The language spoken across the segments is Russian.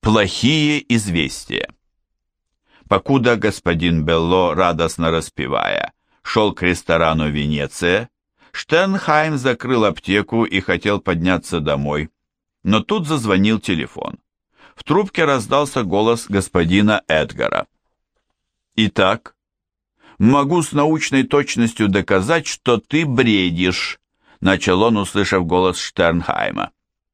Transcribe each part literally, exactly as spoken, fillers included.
Плохие известия. Покуда господин Белло, радостно распевая, шел к ресторану «Венеция», Штернхайм закрыл аптеку и хотел подняться домой, но тут зазвонил телефон. В трубке раздался голос господина Эдгара. «Итак, могу с научной точностью доказать, что ты бредишь», начал он, услышав голос Штернхайма.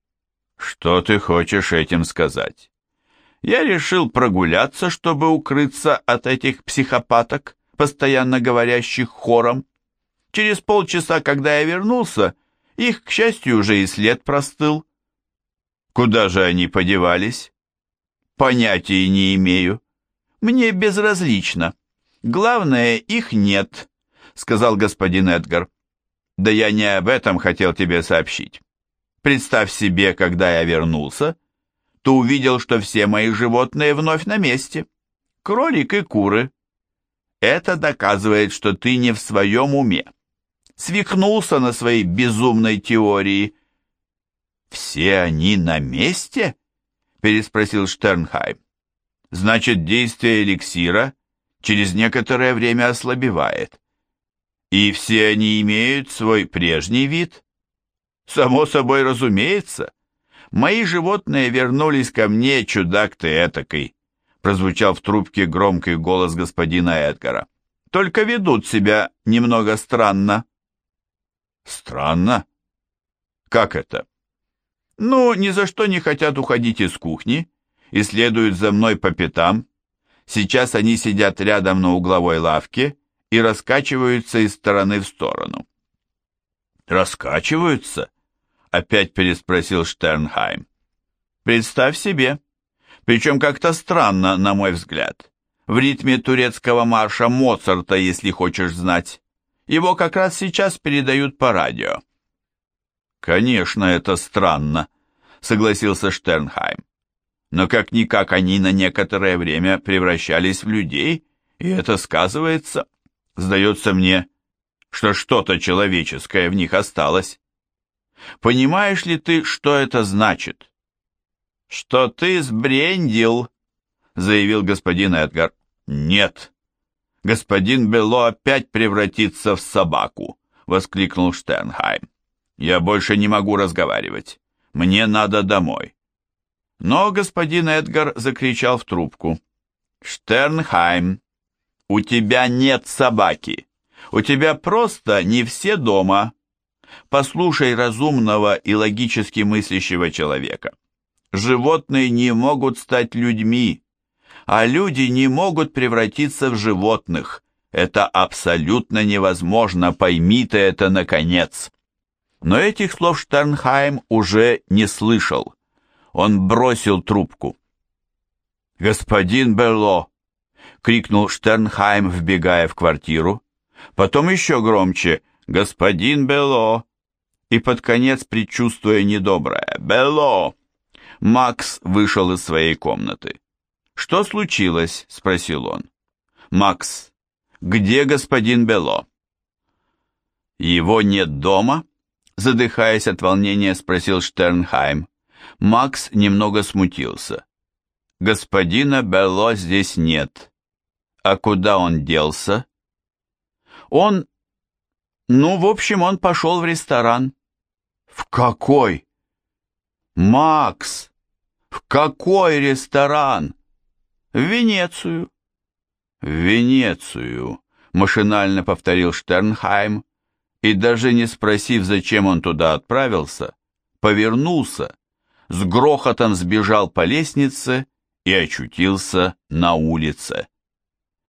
«Что ты хочешь этим сказать?» «Я решил прогуляться, чтобы укрыться от этих психопаток, постоянно говорящих хором. Через полчаса, когда я вернулся, их, к счастью, уже и след простыл». «Куда же они подевались?» «Понятия не имею. Мне безразлично. Главное, их нет», — сказал господин Эдгар. «Да я не об этом хотел тебе сообщить. Представь себе, когда я вернулся, то увидел, что все мои животные вновь на месте. Кролик и куры. Это доказывает, что ты не в своем уме. Свихнулся на своей безумной теории». «Все они на месте?» — переспросил Штернхайм. «Значит, действие эликсира через некоторое время ослабевает. И все они имеют свой прежний вид?» «Само собой разумеется. Мои животные вернулись ко мне, чудак ты этакой», прозвучал в трубке громкий голос господина Эдгара. «Только ведут себя немного странно». «Странно? Как это?» «Ну, ни за что не хотят уходить из кухни и следуют за мной по пятам. Сейчас они сидят рядом на угловой лавке и раскачиваются из стороны в сторону». «Раскачиваются?» — опять переспросил Штернхайм. «Представь себе. Причем как-то странно, на мой взгляд. В ритме турецкого марша Моцарта, если хочешь знать. Его как раз сейчас передают по радио». «Конечно, это странно», — согласился Штернхайм. «Но как-никак они на некоторое время превращались в людей, и это сказывается. Сдается мне, что что-то человеческое в них осталось. Понимаешь ли ты, что это значит?» «Что ты сбрендил», — заявил господин Эдгар. «Нет, господин Белло опять превратится в собаку», — воскликнул Штернхайм. «Я больше не могу разговаривать. Мне надо домой». Но господин Эдгар закричал в трубку. «Штернхайм, у тебя нет собаки. У тебя просто не все дома. Послушай разумного и логически мыслящего человека. Животные не могут стать людьми, а люди не могут превратиться в животных. Это абсолютно невозможно, пойми ты это наконец». Но этих слов Штернхайм уже не слышал. Он бросил трубку. «Господин Белло!» — крикнул Штернхайм, вбегая в квартиру. Потом еще громче «Господин Белло!» И под конец, предчувствуя недоброе «Белло!» Макс вышел из своей комнаты. «Что случилось?» — спросил он. «Макс, где господин Белло?» «Его нет дома?» — задыхаясь от волнения, спросил Штернхайм. Макс немного смутился. «Господина Белло здесь нет. А куда он делся?» «Он... Ну, в общем, он пошел в ресторан». «В какой?» «Макс, в какой ресторан?» «В Венецию». «В Венецию», — машинально повторил Штернхайм, и даже не спросив, зачем он туда отправился, повернулся, с грохотом сбежал по лестнице и очутился на улице.